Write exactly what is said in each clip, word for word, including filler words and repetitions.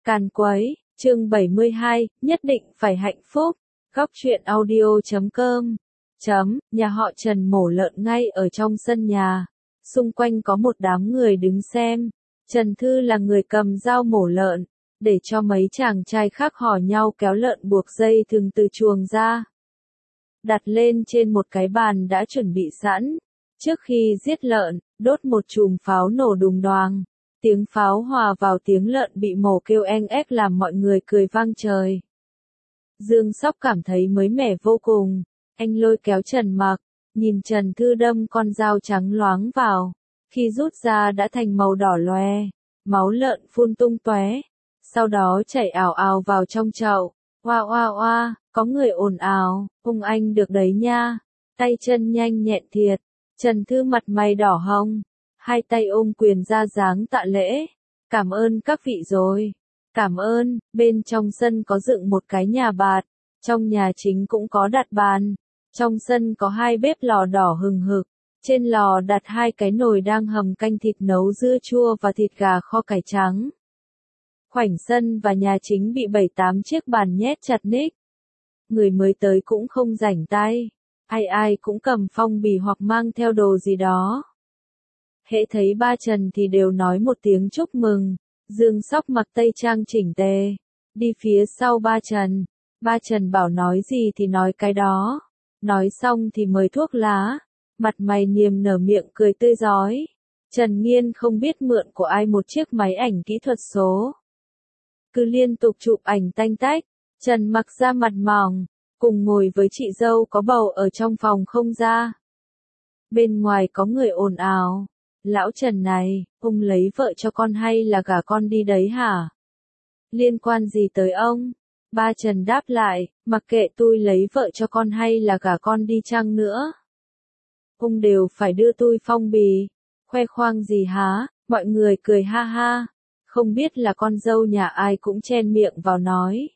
Càn quấy, chương bảy mươi hai, nhất định phải hạnh phúc. Góc truyện audio chấm com. Chấm, nhà họ Trần mổ lợn ngay ở trong sân nhà. Xung quanh có một đám người đứng xem. Trần Thư là người cầm dao mổ lợn, để cho mấy chàng trai khác hò nhau kéo lợn buộc dây thừng từ chuồng ra. Đặt lên trên một cái bàn đã chuẩn bị sẵn. Trước khi giết lợn, đốt một chùm pháo nổ đùng đoàng. Tiếng pháo hòa vào tiếng lợn bị mổ kêu eng ép làm mọi người cười vang trời. Dương Sóc cảm thấy mới mẻ vô cùng. Anh lôi kéo Trần Mặc, nhìn Trần Thư đâm con dao trắng loáng vào. Khi rút ra đã thành màu đỏ loe, máu lợn phun tung tóe. Sau đó chảy ào ào vào trong chậu. Oa oa oa, có người ồn ào, ung anh được đấy nha. Tay chân nhanh nhẹn thiệt. Trần Thư mặt mày đỏ hồng. Hai tay ôm quyền ra dáng tạ lễ. Cảm ơn các vị rồi. Cảm ơn, bên trong sân có dựng một cái nhà bạt. Trong nhà chính cũng có đặt bàn. Trong sân có hai bếp lò đỏ hừng hực. Trên lò đặt hai cái nồi đang hầm canh thịt nấu dưa chua và thịt gà kho cải trắng. Khoảnh sân và nhà chính bị bảy tám chiếc bàn nhét chặt ních. Người mới tới cũng không rảnh tay. Ai ai cũng cầm phong bì hoặc mang theo đồ gì đó. Hễ thấy ba Trần thì đều nói một tiếng chúc mừng. Dương Sóc mặc tây trang chỉnh tề, đi phía sau ba Trần. Ba Trần bảo nói gì thì nói cái đó. Nói xong thì mời thuốc lá. Mặt mày niềm nở miệng cười tươi rói. Trần Nghiên không biết mượn của ai một chiếc máy ảnh kỹ thuật số. Cứ liên tục chụp ảnh tanh tách. Trần Mặc ra mặt mỏng, cùng ngồi với chị dâu có bầu ở trong phòng không ra. Bên ngoài có người ồn ào. Lão Trần này, ông lấy vợ cho con hay là gả con đi đấy hả? Liên quan gì tới ông? Ba Trần đáp lại, mặc kệ tôi lấy vợ cho con hay là gả con đi chăng nữa. Ông đều phải đưa tôi phong bì. Khoe khoang gì hả? Mọi người cười ha ha. Không biết là con dâu nhà ai cũng chen miệng vào nói.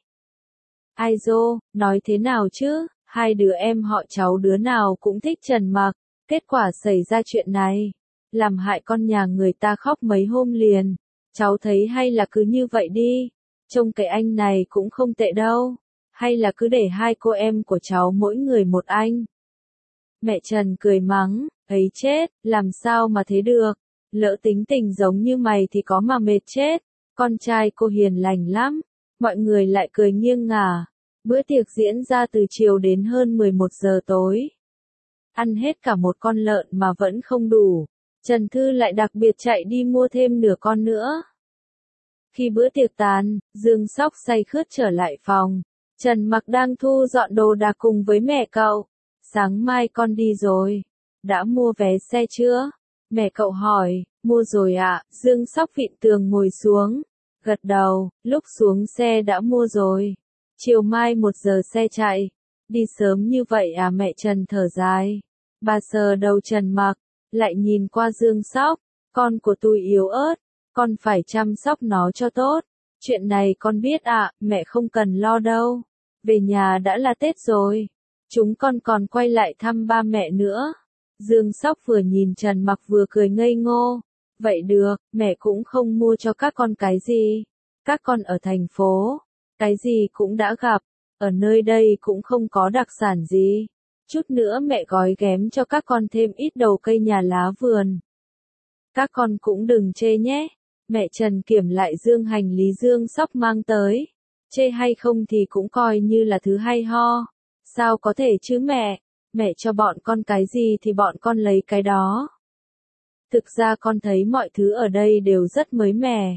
Ai dô, nói thế nào chứ? Hai đứa em họ cháu đứa nào cũng thích Trần Mặc. Kết quả xảy ra chuyện này. Làm hại con nhà người ta khóc mấy hôm liền. Cháu thấy hay là cứ như vậy đi. Trông cái anh này cũng không tệ đâu. Hay là cứ để hai cô em của cháu mỗi người một anh. Mẹ Trần cười mắng, ấy chết, làm sao mà thế được. Lỡ tính tình giống như mày thì có mà mệt chết. Con trai cô hiền lành lắm. Mọi người lại cười nghiêng ngả. Bữa tiệc diễn ra từ chiều đến hơn mười một giờ tối. Ăn hết cả một con lợn mà vẫn không đủ. Trần Thư lại đặc biệt chạy đi mua thêm nửa con nữa. Khi bữa tiệc tàn, Dương Sóc say khướt trở lại phòng. Trần Mặc đang thu dọn đồ đạc cùng với mẹ cậu. Sáng mai con đi rồi. Đã mua vé xe chưa? Mẹ cậu hỏi, mua rồi ạ. Dương Sóc vịn tường ngồi xuống. Gật đầu, lúc xuống xe đã mua rồi. Chiều mai một giờ xe chạy. Đi sớm như vậy à? Mẹ Trần thở dài. Bà sờ đầu Trần Mặc. Lại nhìn qua Dương Sóc, con của tôi yếu ớt, con phải chăm sóc nó cho tốt. Chuyện này con biết ạ, à, mẹ không cần lo đâu. Về nhà đã là Tết rồi. Chúng con còn quay lại thăm ba mẹ nữa. Dương Sóc vừa nhìn Trần Mặc vừa cười ngây ngô. Vậy được, mẹ cũng không mua cho các con cái gì. Các con ở thành phố, cái gì cũng đã gặp. Ở nơi đây cũng không có đặc sản gì. Chút nữa mẹ gói ghém cho các con thêm ít đầu cây nhà lá vườn. Các con cũng đừng chê nhé. Mẹ Trần kiểm lại dương hành lý Dương Sóc mang tới. Chê hay không thì cũng coi như là thứ hay ho. Sao có thể chứ mẹ? Mẹ cho bọn con cái gì thì bọn con lấy cái đó. Thực ra con thấy mọi thứ ở đây đều rất mới mẻ.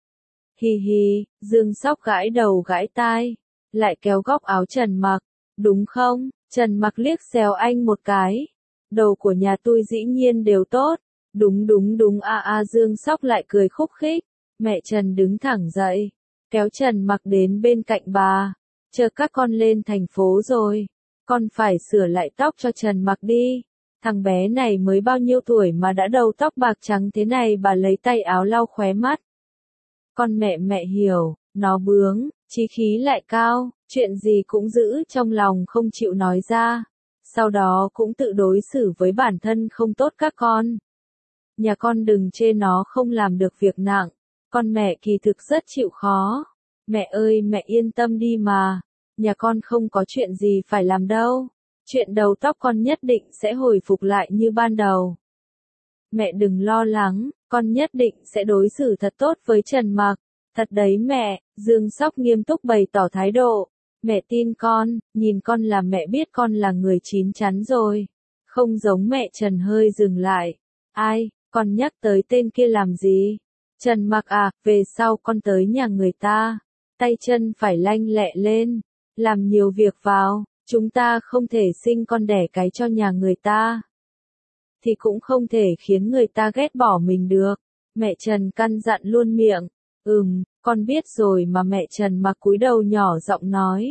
Hi hi, Dương Sóc gãi đầu gãi tai. Lại kéo góc áo Trần Mặc. Đúng không? Trần Mặc liếc xéo anh một cái. Đồ của nhà tôi dĩ nhiên đều tốt. Đúng đúng đúng a a Dương Sóc lại cười khúc khích. Mẹ Trần đứng thẳng dậy. Kéo Trần Mặc đến bên cạnh bà. Chờ các con lên thành phố rồi. Con phải sửa lại tóc cho Trần Mặc đi. Thằng bé này mới bao nhiêu tuổi mà đã đầu tóc bạc trắng thế này? Bà lấy tay áo lau khóe mắt. Con mẹ mẹ hiểu, nó bướng, chí khí lại cao. Chuyện gì cũng giữ trong lòng không chịu nói ra. Sau đó cũng tự đối xử với bản thân không tốt các con. Nhà con đừng chê nó không làm được việc nặng. Con mẹ kỳ thực rất chịu khó. Mẹ ơi mẹ yên tâm đi mà, nhà con không có chuyện gì phải làm đâu, chuyện đầu tóc con nhất định sẽ hồi phục lại như ban đầu. Mẹ đừng lo lắng, con nhất định sẽ đối xử thật tốt với Trần Mặc. Thật đấy mẹ, Dương Sóc nghiêm túc bày tỏ thái độ. Mẹ tin con, nhìn con là mẹ biết con là người chín chắn rồi. Không giống mẹ Trần hơi dừng lại. Ai, con nhắc tới tên kia làm gì? Trần Mặc à, về sau con tới nhà người ta. Tay chân phải lanh lẹ lên. Làm nhiều việc vào, chúng ta không thể sinh con đẻ cái cho nhà người ta. Thì cũng không thể khiến người ta ghét bỏ mình được. Mẹ Trần căn dặn luôn miệng. Ừm, con biết rồi mà mẹ Trần Mặc cúi đầu nhỏ giọng nói.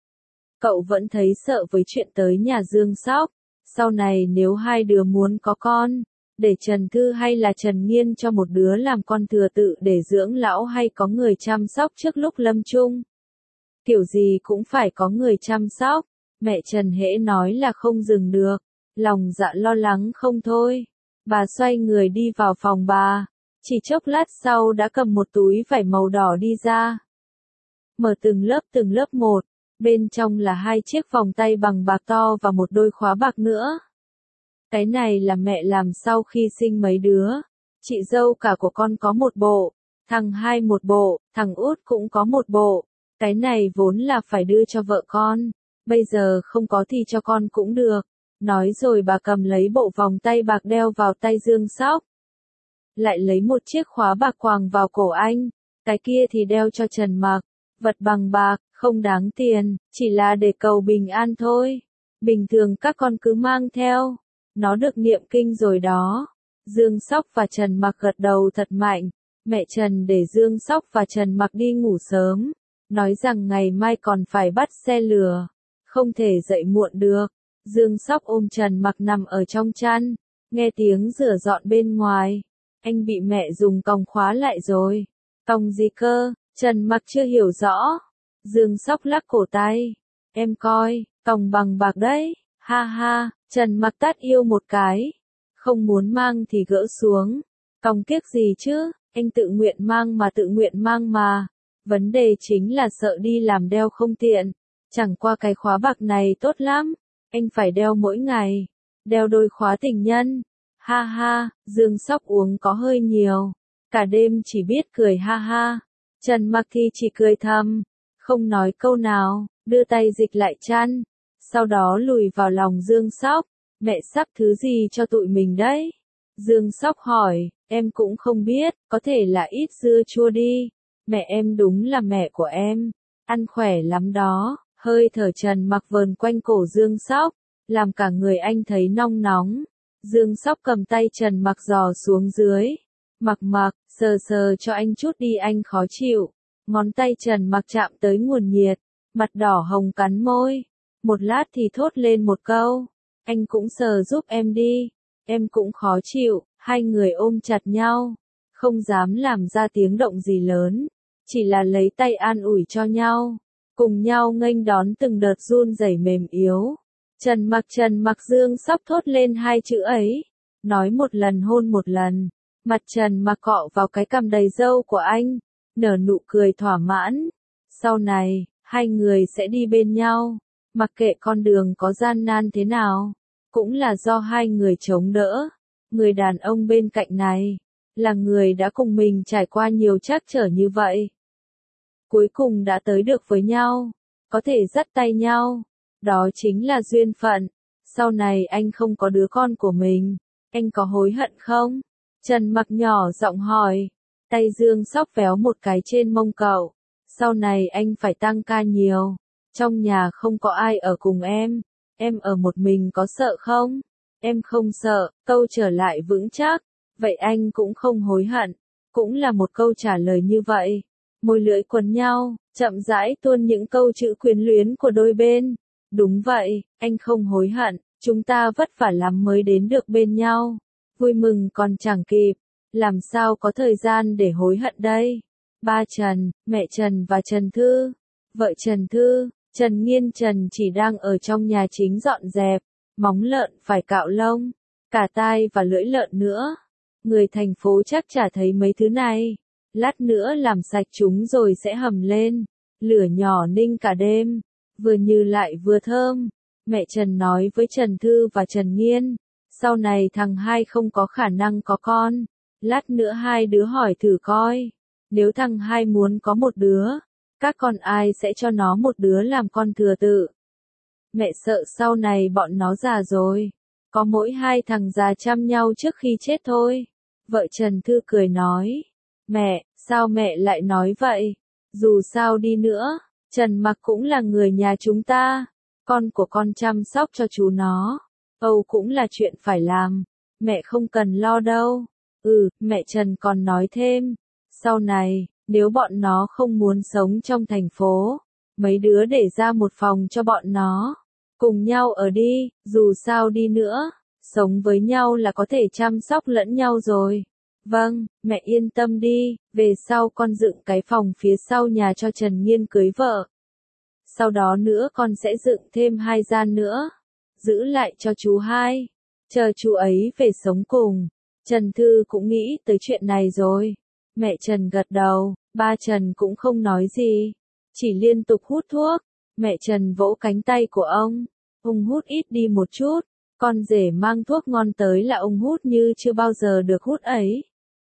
Cậu vẫn thấy sợ với chuyện tới nhà Dương Sóc. Sau này nếu hai đứa muốn có con, để Trần Thư hay là Trần Nghiên cho một đứa làm con thừa tự để dưỡng lão hay có người chăm sóc trước lúc lâm chung. Kiểu gì cũng phải có người chăm sóc. Mẹ Trần hễ nói là không dừng được. Lòng dạ lo lắng không thôi. Bà xoay người đi vào phòng bà. Chỉ chốc lát sau đã cầm một túi vải màu đỏ đi ra. Mở từng lớp từng lớp một. Bên trong là hai chiếc vòng tay bằng bạc to và một đôi khóa bạc nữa. Cái này là mẹ làm sau khi sinh mấy đứa. Chị dâu cả của con có một bộ. Thằng hai một bộ, thằng út cũng có một bộ. Cái này vốn là phải đưa cho vợ con. Bây giờ không có thì cho con cũng được. Nói rồi bà cầm lấy bộ vòng tay bạc đeo vào tay Dương Sóc. Lại lấy một chiếc khóa bạc quàng vào cổ anh. Cái kia thì đeo cho Trần Mặc. Vật bằng bạc, không đáng tiền, chỉ là để cầu bình an thôi. Bình thường các con cứ mang theo. Nó được niệm kinh rồi đó. Dương Sóc và Trần Mặc gật đầu thật mạnh. Mẹ Trần để Dương Sóc và Trần Mặc đi ngủ sớm. Nói rằng ngày mai còn phải bắt xe lừa. Không thể dậy muộn được. Dương Sóc ôm Trần Mặc nằm ở trong chăn. Nghe tiếng rửa dọn bên ngoài. Anh bị mẹ dùng còng khóa lại rồi. Còng gì cơ? Trần Mặc chưa hiểu rõ. Dương Sóc lắc cổ tay. Em coi, còng bằng bạc đấy. Ha ha, Trần Mặc tát yêu một cái. Không muốn mang thì gỡ xuống. Còng kiếc gì chứ, anh tự nguyện mang mà tự nguyện mang mà. Vấn đề chính là sợ đi làm đeo không tiện. Chẳng qua cái khóa bạc này tốt lắm. Anh phải đeo mỗi ngày. Đeo đôi khóa tình nhân. Ha ha, Dương Sóc uống có hơi nhiều. Cả đêm chỉ biết cười ha ha. Trần Mặc thì chỉ cười thầm. Không nói câu nào, đưa tay dịch lại chăn. Sau đó lùi vào lòng Dương Sóc. Mẹ sắp thứ gì cho tụi mình đấy? Dương Sóc hỏi, em cũng không biết, có thể là ít dưa chua đi. Mẹ em đúng là mẹ của em. Ăn khỏe lắm đó. Hơi thở Trần Mặc vờn quanh cổ Dương Sóc. Làm cả người anh thấy nong nóng. Dương Sóc cầm tay Trần Mặc dò xuống dưới. Mặc mặc, sờ sờ cho anh chút đi anh khó chịu. Ngón tay Trần Mặc chạm tới nguồn nhiệt. Mặt đỏ hồng cắn môi. Một lát thì thốt lên một câu. Anh cũng sờ giúp em đi. Em cũng khó chịu. Hai người ôm chặt nhau. Không dám làm ra tiếng động gì lớn. Chỉ là lấy tay an ủi cho nhau. Cùng nhau nghênh đón từng đợt run rẩy mềm yếu. Trần Mặc Trần Mặc Dương Sóc thốt lên hai chữ ấy. Nói một lần hôn một lần. Mặt Trần Mặc cọ vào cái cằm đầy râu của anh. Nở nụ cười thỏa mãn. Sau này, hai người sẽ đi bên nhau. Mặc kệ con đường có gian nan thế nào. Cũng là do hai người chống đỡ. Người đàn ông bên cạnh này. Là người đã cùng mình trải qua nhiều trắc trở như vậy. Cuối cùng đã tới được với nhau. Có thể dắt tay nhau. Đó chính là duyên phận. Sau này anh không có đứa con của mình. Anh có hối hận không? Trần Mặc nhỏ giọng hỏi. Tay Dương Sóc véo một cái trên mông cậu. Sau này anh phải tăng ca nhiều. Trong nhà không có ai ở cùng em. Em ở một mình có sợ không? Em không sợ, câu trở lại vững chắc. Vậy anh cũng không hối hận. Cũng là một câu trả lời như vậy. Môi lưỡi quấn nhau, chậm rãi tuôn những câu chữ quyến luyến của đôi bên. Đúng vậy, anh không hối hận. Chúng ta vất vả lắm mới đến được bên nhau. Vui mừng còn chẳng kịp. Làm sao có thời gian để hối hận đây? Ba Trần, mẹ Trần và Trần Thư. Vợ Trần Thư, Trần Nghiên Trần chỉ đang ở trong nhà chính dọn dẹp. Móng lợn phải cạo lông. Cả tai và lưỡi lợn nữa. Người thành phố chắc chả thấy mấy thứ này. Lát nữa làm sạch chúng rồi sẽ hầm lên. Lửa nhỏ ninh cả đêm. Vừa như lại vừa thơm. Mẹ Trần nói với Trần Thư và Trần Nghiên. Sau này thằng hai không có khả năng có con. Lát nữa hai đứa hỏi thử coi. Nếu thằng hai muốn có một đứa, các con ai sẽ cho nó một đứa làm con thừa tự. Mẹ sợ sau này bọn nó già rồi. Có mỗi hai thằng già chăm nhau trước khi chết thôi. Vợ Trần Thư cười nói. Mẹ, sao mẹ lại nói vậy? Dù sao đi nữa, Trần Mặc cũng là người nhà chúng ta. Con của con chăm sóc cho chú nó. Âu cũng là chuyện phải làm. Mẹ không cần lo đâu. Ừ, mẹ Trần còn nói thêm. Sau này, nếu bọn nó không muốn sống trong thành phố, mấy đứa để ra một phòng cho bọn nó. Cùng nhau ở đi, dù sao đi nữa, sống với nhau là có thể chăm sóc lẫn nhau rồi. Vâng, mẹ yên tâm đi, về sau con dựng cái phòng phía sau nhà cho Trần Nghiên cưới vợ. Sau đó nữa con sẽ dựng thêm hai gian nữa, giữ lại cho chú hai, chờ chú ấy về sống cùng. Trần Thư cũng nghĩ tới chuyện này rồi. Mẹ Trần gật đầu, ba Trần cũng không nói gì, chỉ liên tục hút thuốc. Mẹ Trần vỗ cánh tay của ông, ông hút ít đi một chút, con rể mang thuốc ngon tới là ông hút như chưa bao giờ được hút ấy.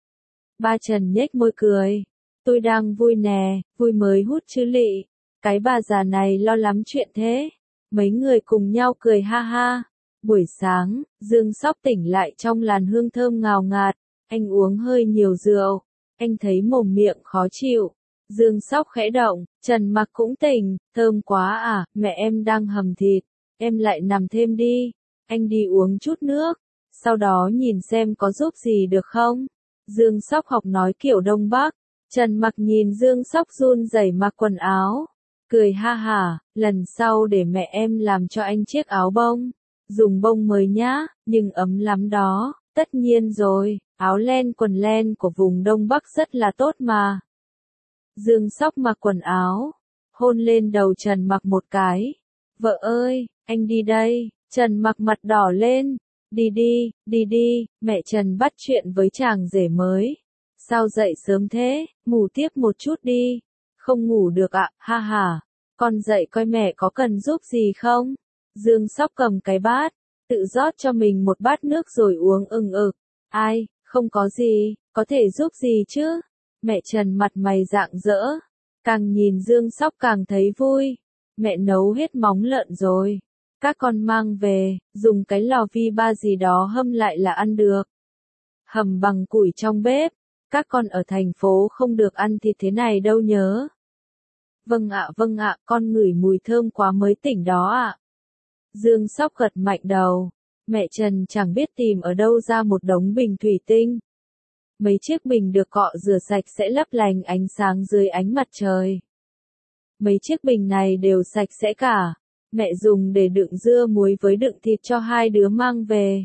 Ba Trần nhếch môi cười, tôi đang vui nè, vui mới hút chứ lị, cái bà già này lo lắm chuyện thế. Mấy người cùng nhau cười ha ha. Buổi sáng, Dương Sóc tỉnh lại trong làn hương thơm ngào ngạt, anh uống hơi nhiều rượu, anh thấy mồm miệng khó chịu. Dương Sóc khẽ động, Trần Mặc cũng tỉnh, thơm quá à, mẹ em đang hầm thịt, em lại nằm thêm đi, anh đi uống chút nước, sau đó nhìn xem có giúp gì được không. Dương Sóc học nói kiểu Đông Bắc, Trần Mặc nhìn Dương Sóc run rẩy mặc quần áo, cười ha hả, lần sau để mẹ em làm cho anh chiếc áo bông, dùng bông mới nhá, nhưng ấm lắm đó, tất nhiên rồi, áo len quần len của vùng Đông Bắc rất là tốt mà. Dương Sóc mặc quần áo, hôn lên đầu Trần Mặc một cái. Vợ ơi, anh đi đây. Trần Mặc mặt đỏ lên. Đi đi, đi đi, mẹ Trần bắt chuyện với chàng rể mới. Sao dậy sớm thế, ngủ tiếp một chút đi. Không ngủ được ạ, ha ha. Con dậy coi mẹ có cần giúp gì không? Dương Sóc cầm cái bát, tự rót cho mình một bát nước rồi uống ừng ực. Ai, không có gì, có thể giúp gì chứ? Mẹ Trần mặt mày rạng rỡ, càng nhìn Dương Sóc càng thấy vui. Mẹ nấu hết móng lợn rồi, các con mang về, dùng cái lò vi ba gì đó hâm lại là ăn được. Hầm bằng củi trong bếp, các con ở thành phố không được ăn thịt thế này đâu nhớ. Vâng ạ, vâng ạ, con ngửi mùi thơm quá mới tỉnh đó ạ. Dương Sóc gật mạnh đầu, mẹ Trần chẳng biết tìm ở đâu ra một đống bình thủy tinh. Mấy chiếc bình được cọ rửa sạch sẽ lấp lánh ánh sáng dưới ánh mặt trời. Mấy chiếc bình này đều sạch sẽ cả. Mẹ dùng để đựng dưa muối với đựng thịt cho hai đứa mang về.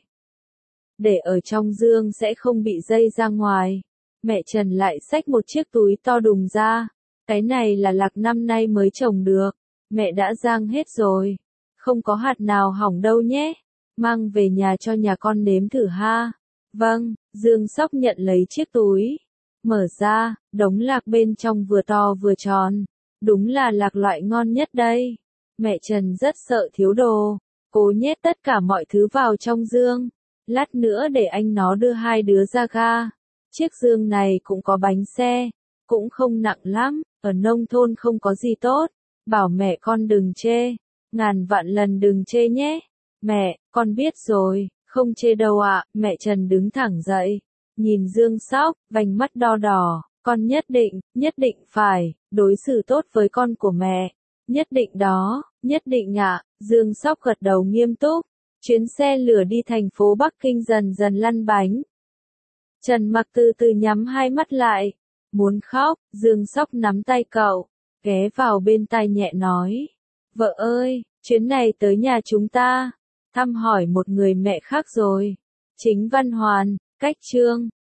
Để ở trong dương sẽ không bị dây ra ngoài. Mẹ Trần lại xách một chiếc túi to đùng ra. Cái này là lạc năm nay mới trồng được. Mẹ đã rang hết rồi. Không có hạt nào hỏng đâu nhé. Mang về nhà cho nhà con nếm thử ha. Vâng, Dương Sóc nhận lấy chiếc túi. Mở ra, đống lạc bên trong vừa to vừa tròn. Đúng là lạc loại ngon nhất đây. Mẹ Trần rất sợ thiếu đồ. Cố nhét tất cả mọi thứ vào trong dương. Lát nữa để anh nó đưa hai đứa ra ga. Chiếc dương này cũng có bánh xe. Cũng không nặng lắm. Ở nông thôn không có gì tốt. Bảo mẹ con đừng chê. Ngàn vạn lần đừng chê nhé. Mẹ, con biết rồi. Không chê đâu ạ. Mẹ Trần đứng thẳng dậy. Nhìn Dương Sóc, vành mắt đo đỏ. Con nhất định, nhất định phải, đối xử tốt với con của mẹ. Nhất định đó, nhất định ạ. Dương Sóc gật đầu nghiêm túc. Chuyến xe lửa đi thành phố Bắc Kinh dần dần lăn bánh. Trần Mặc từ từ nhắm hai mắt lại. Muốn khóc, Dương Sóc nắm tay cậu. Ghé vào bên tai nhẹ nói. Vợ ơi, chuyến này tới nhà chúng ta. Thăm hỏi một người mẹ khác rồi. Chính Văn Hoàn, Cách Trương.